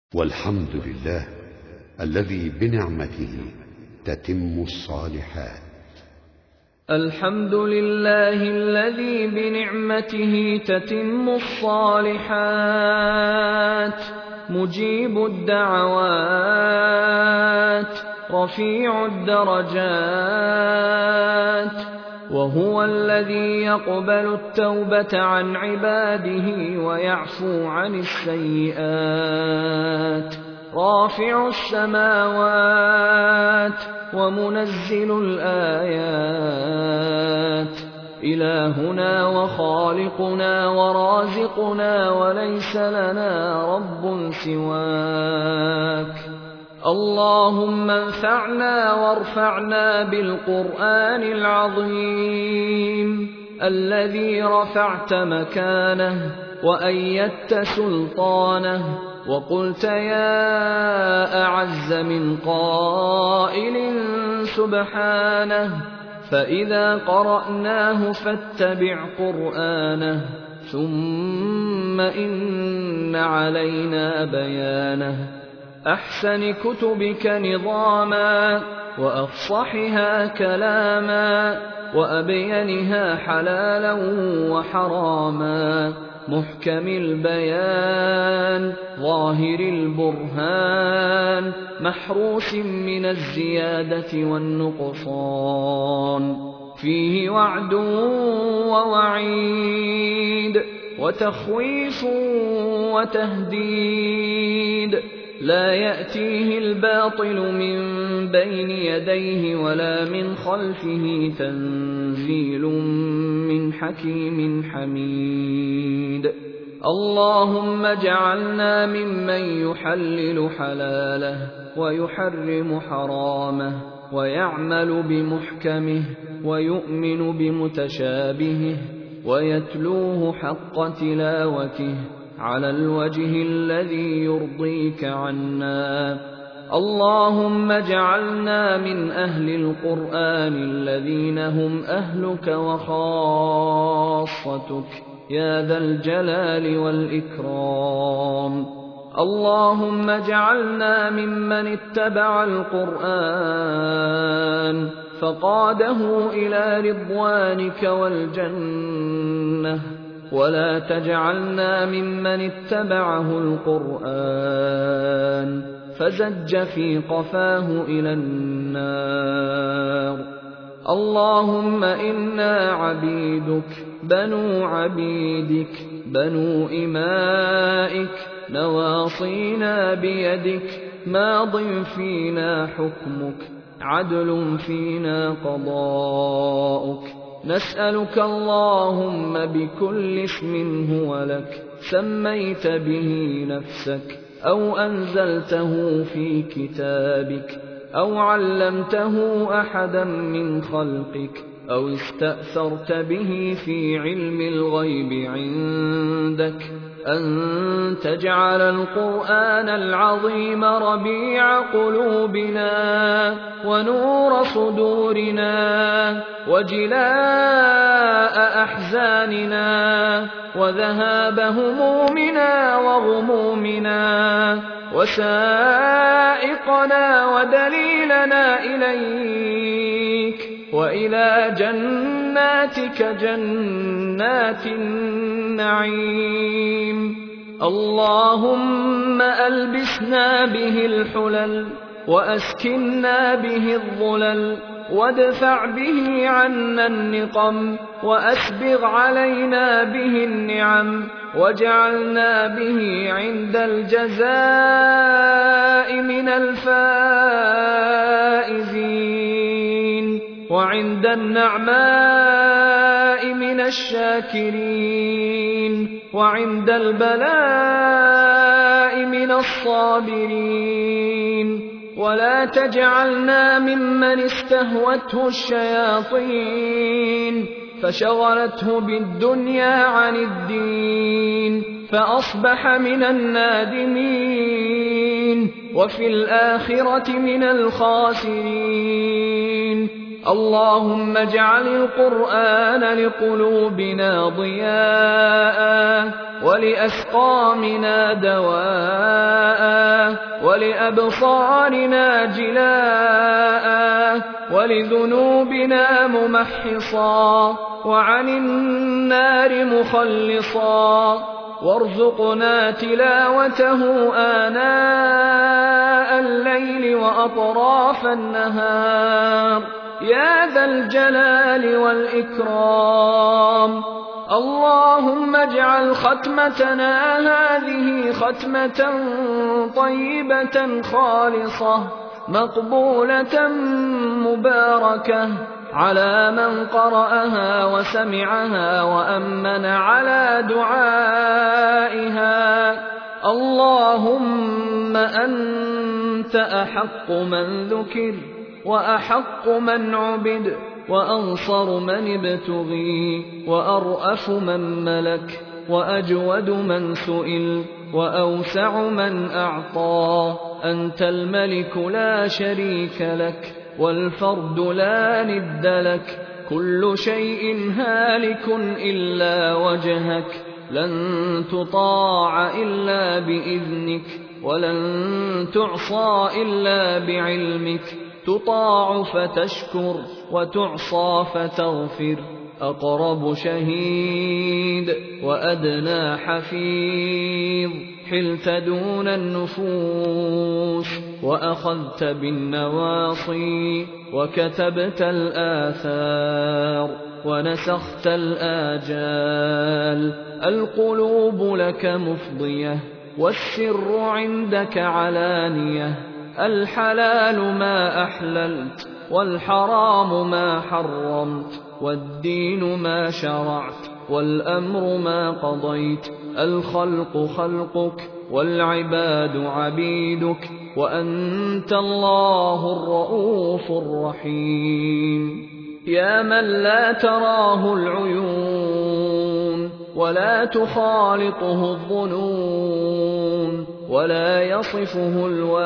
والحمد لله الذي بنعمته تتم الصالحات. الحمد لله الذي بنعمته تتم الصالحات، مجيب الدعوات، رفيع الدرجات، وهو الذي يقبل التوبة عن عباده ويعفو عن السيئات، رافع السماوات ومنزل الآيات، إلهنا وخالقنا ورازقنا وليس لنا رب سواك. اللهم انفعنا وارفعنا بالقرآن العظيم الذي رفعت مكانه وأيدت سلطانه، وقلت يا أعز من قائل سبحانه، فإذا قرأناه فاتبع قرآنه، ثم إن علينا بيانه. أحسن كتبك نظاما، وأفصحها كلاما، وأبينها حلالا وحراما، محكم البيان، ظاهر البرهان، محروس من الزيادة والنقصان، فيه وعد ووعيد، وتخويف وتهديد، لا يأتيه الباطل من بين يديه ولا من خلفه، تنزيل من حكيم حميد. اللهم اجعلنا ممن يحلل حلاله ويحرم حرامه، ويعمل بمحكمه ويؤمن بمتشابهه، ويتلوه حق تلاوته على الوجه الذي يرضيك عنا. اللهم اجعلنا من أهل القرآن الذين هم أهلك وخاصتك يا ذا الجلال والإكرام. اللهم اجعلنا ممن اتبع القرآن فقاده إلى رضوانك والجنة، ولا تجعلنا ممن اتبعه القرآن فزج في قفاه إلى النار. اللهم إنا عبيدك بنو عبيدك بنو إمائك، نواصينا بيدك، ماض فينا حكمك، عدل فينا قضاؤك. نسألك اللهم بكل اسم هو لك سميت به نفسك، أو أنزلته في كتابك، أو علمته أحدا من خلقك، أو استأثرت به في علم الغيب عندك، أن تجعل القرآن العظيم ربيع قلوبنا، ونور صدورنا، وجلاء أحزاننا، وذهاب همومنا وغمومنا، وسائقنا ودليلنا إليك وإلى جناتك جنات النعيم. اللهم ألبسنا به الحلل، وأسكننا به الظلل، وادفع به عنا النقم، وأسبغ علينا به النعم، واجعلنا به عند الجزاء من الفائزين، وعند النعماء من الشاكرين، وعند البلاء من الصابرين. ولا تجعلنا ممن استهوته الشياطين فشغلته بالدنيا عن الدين، فأصبح من النادمين، وفي الآخرة من الخاسرين. اللهم اجعل القرآن لقلوبنا ضياء، ولأسقامنا دواء، ولأبصارنا جلاء ولذنوبنا ممحصا وعن النار مخلصا وارزقنا تلاوته آناء الليل وأطراف النهار يا ذا الجلال والإكرام. اللهم اجعل ختمتنا هذه ختمة طيبة خالصة مقبولة مباركة على من قرأها وسمعها وأمن على دعائها. اللهم أنت أحق من ذكر وأحق من عبد وأنصر من ابتغي وأرأف من ملك وأجود من سئل وأوسع من أعطى. أنت الملك لا شريك لك والفرد لا ند لك. كل شيء هالك إلا وجهك لن تطاع إلا بإذنك ولن تعصى إلا بعلمك. تطاع فتشكر وتعصى فتغفر. أقرب شهيد وأدنى حفيظ حلت دون النفوس وأخذت بالنواصي وكتبت الآثار ونسخت الآجال. القلوب لك مفضية والسر عندك علانية. الحلال ما أحللت والحرام ما حرمت والدين ما شرعت والأمر ما قضيت. الخلق خلقك والعباد عبيدك وأنت الله الرؤوف الرحيم. يا من لا تراه العيون ولا تخالطه الظنون ولا يصفه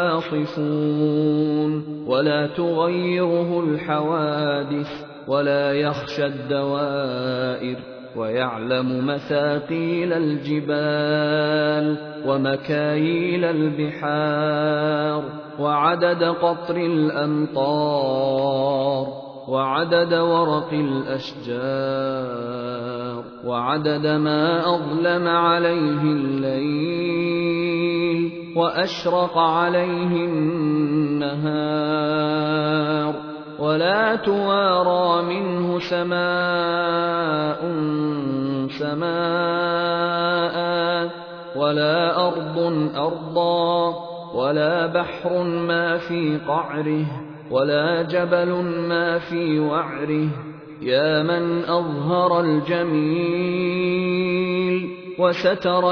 الواصفون ولا تغيره الحوادث ولا يخشى الدوائر ويعلم مثاقيل الجبال ومكاييل البحار وعدد قطر الأمطار وعدد ورق الأشجار وعدد ما أظلم عليه الليل وأشرق عليه النهار. ولا توارى منه سماء سماء ولا أرض أرضا ولا بحر ما في قعره ولا جبل ما في وعره. يا من أظهر الجميل وستر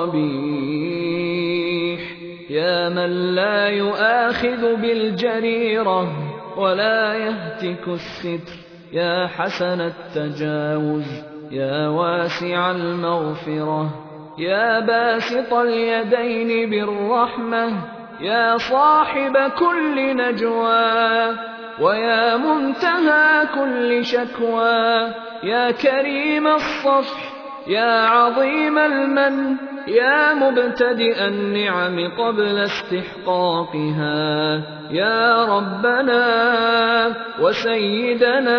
القبيح. يا من لا يؤاخذ بالجريرة ولا يهتك الستر. يا حسن التجاوز يا واسع المغفرة. يا باسط اليدين بالرحمة. يا صاحب كل نجوى ويا منتهى كل شكوى. يا كريم الصفح يا عظيم المن. يا مبتدئ النعم قبل استحقاقها. يا ربنا وسيدنا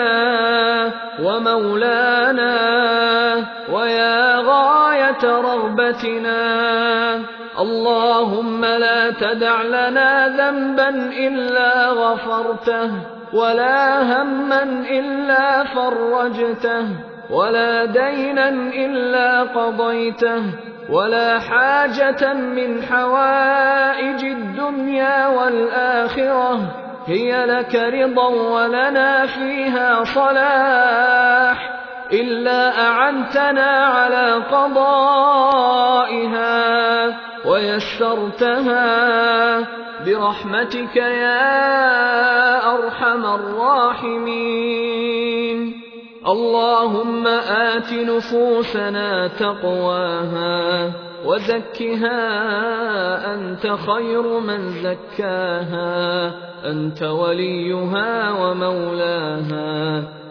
ومولانا ويا غاية رغبتنا. اللهم لا تدع لنا ذنبا إلا غفرته ولا هما إلا فرجته ولا دينا إلا قضيته ولا حاجة من حوائج الدنيا والآخرة هي لك رضا ولنا فيها صلاح إلا أعنتنا على قضائها ويسرتها برحمتك يا أرحم الراحمين. اللهم آت نفوسنا تقواها وزكها أنت خير من زكاها. أنت وليها ومولاها.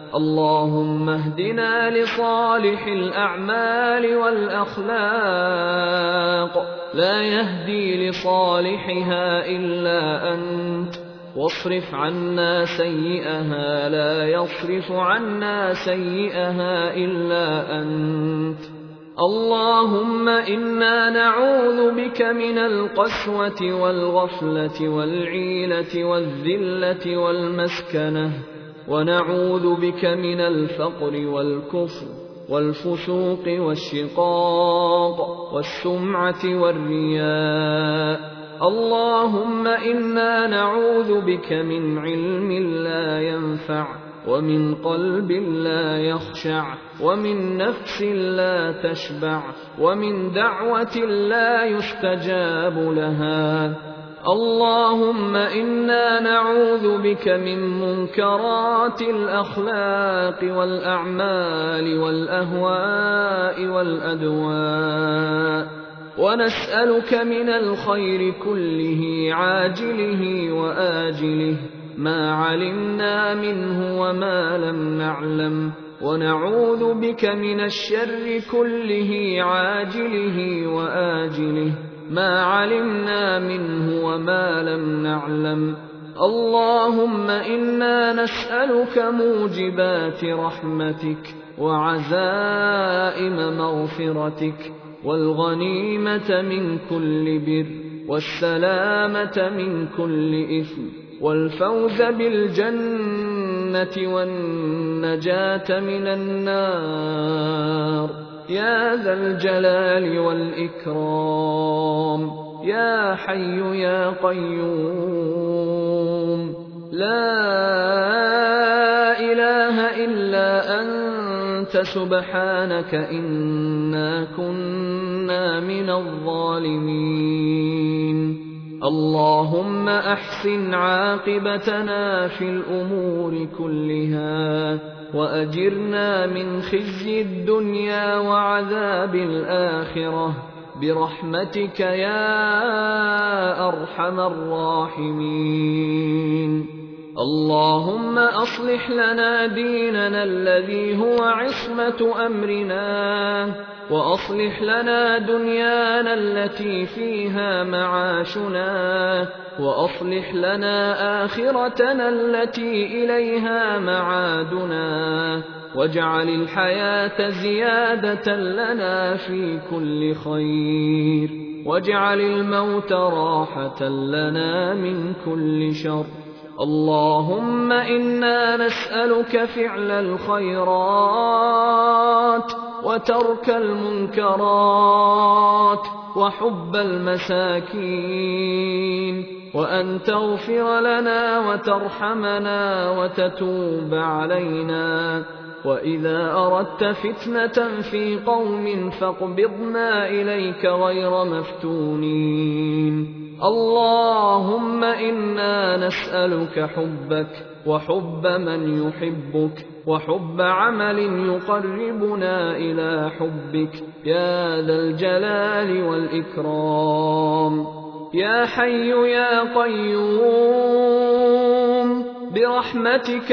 اللهم اهدنا لصالح الأعمال والأخلاق، لا يهدي لصالحها إلا أنت، واصرف عنا سيئها، لا يصرف عنا سيئها إلا أنت. اللهم إنا نعوذ بك من القسوة والغفلة والعيلة والذلة والمسكنة، ونعوذ بك من الفقر والكفر والفسوق والشقاق والسمعة والرياء. اللهم إنا نعوذ بك من علم لا ينفع، ومن قلب لا يخشع، ومن نفس لا تشبع، ومن دعوة لا يستجاب لها. اللهم إنا نعوذ بك من منكرات الأخلاق والأعمال والأهواء والأدواء، ونسألك من الخير كله عاجله وآجله، ما علمنا منه وما لم نعلم، ونعوذ بك من الشر كله عاجله وآجله، ما علمنا منه وما لم نعلم. اللهم إنا نسألك موجبات رحمتك وعزائم مغفرتك، والغنيمة من كل بر، والسلامة من كل إثم، والفوز بالجنة والنجاة من النار، يا ذا الجلال والإكرام، يا حي يا قيوم، لا إله إلا أنت، سبحانك إنا كنا من الظالمين. اللهم أحسن عاقبتنا في الأمور كلها، وأجرنا من خزي الدنيا وعذاب الآخرة، برحمتك يا أرحم الراحمين. اللهم أصلح لنا ديننا الذي هو عصمة أمرنا، وأصلح لنا دنيانا التي فيها معاشنا، وأصلح لنا آخرتنا التي إليها معادنا، واجعل الحياة زيادة لنا في كل خير، واجعل الموت راحة لنا من كل شر. اللهم إنا نسألك فعل الخيرات، وترك المنكرات، وحب المساكين، وأن تغفر لنا وترحمنا وتتوب علينا. وإذا أردت فتنة في قوم فاقبضنا إليك غير مفتونين. اللهم إنا نسألك حبك، وحب من يحبك، وحب عمل يقربنا إلى حبك، يا ذا الجلال والإكرام. يا حي يا قيوم، برحمتك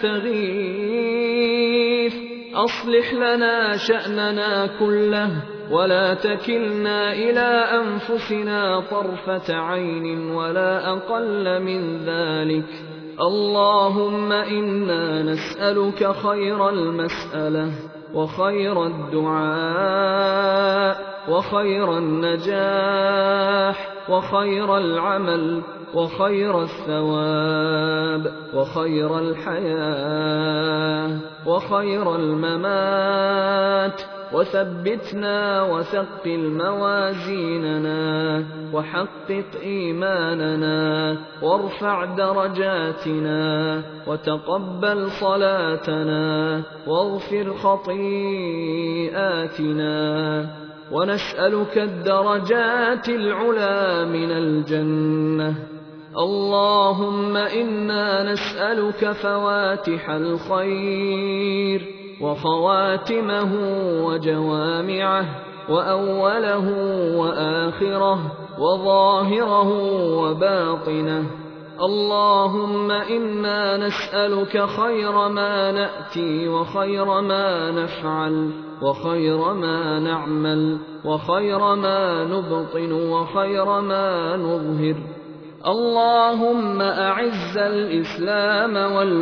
نستغيث، أصلح لنا شأننا كله، ولا تكلنا إلى أنفسنا طرفة عين ولا أقل من ذلك. اللهم إنا نسألك خير المسألة، وخير الدعاء، وخير النجاح، وخير العمل، وخير الثواب، وخير الحياة، وخير الممات. وثبتنا وثقل موازيننا، وحقق إيماننا، وارفع درجاتنا، وتقبل صلاتنا، واغفر خطيئاتنا. ونسألك الدرجات العلى من الجنة. اللهم إنا نسألك فواتح الخير، وخواتمه وجوامعه، وأوله وآخره، وظاهره وباطنه. اللهم إنا نسألك خير ما نأتي وخير ما نفعل وخير ما نعمل وخير ما نبطن وخير ما نظهر. اللهم أعز الإسلام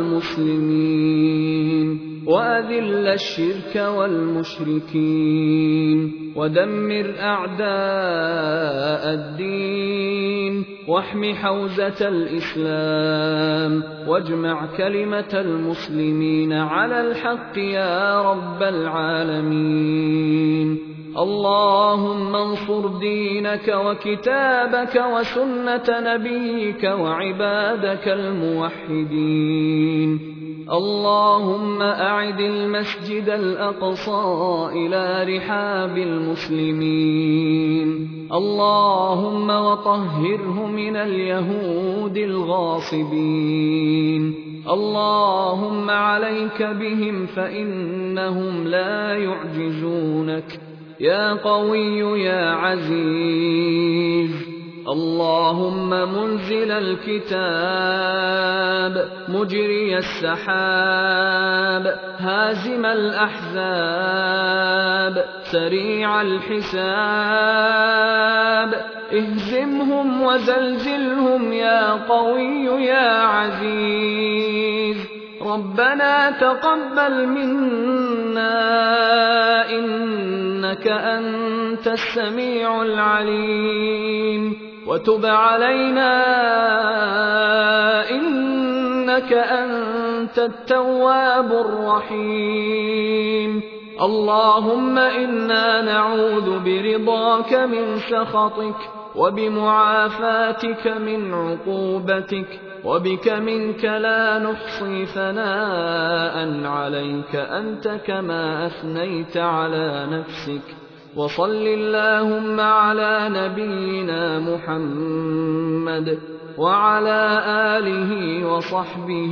والمسلمين وأذل الشرك والمشركين ودمر أعداء الدين واحم حوزة الإسلام واجمع كلمة المسلمين على الحق يا رب العالمين. اللهم انصر دينك وكتابك وسنة نبيك وعبادك الموحدين. اللهم أعد المسجد الأقصى إلى رحاب المسلمين. اللهم وطهره من اليهود الغاصبين. اللهم عليك بهم فإنهم لا يعجزونك يا قوي يا عزيز. اللهم منزل الكتاب مجري السحاب هازم الأحزاب سريع الحساب اهزمهم وزلزلهم يا قوي يا عزيز. ربنا تقبل منا إنك أنت السميع العليم وتب علينا إنك أنت التواب الرحيم. اللهم إنا نعوذ برضاك من سخطك وبمعافاتك من عقوبتك وبك منك لا نحصي ثناء عليك أنت كما أثنيت على نفسك. وصل اللهم على نبينا محمد وعلى آله وصحبه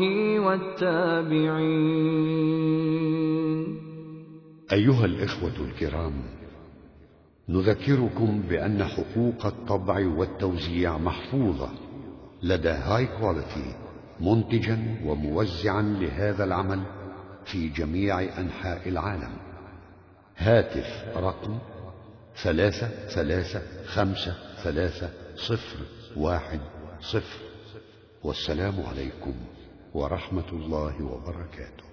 والتابعين. أيها الإخوة الكرام، نذكركم بأن حقوق الطبع والتوزيع محفوظة لدى هاي كواليتي منتجا وموزعا لهذا العمل في جميع أنحاء العالم. هاتف رقم 33533010. والسلام عليكم ورحمة الله وبركاته.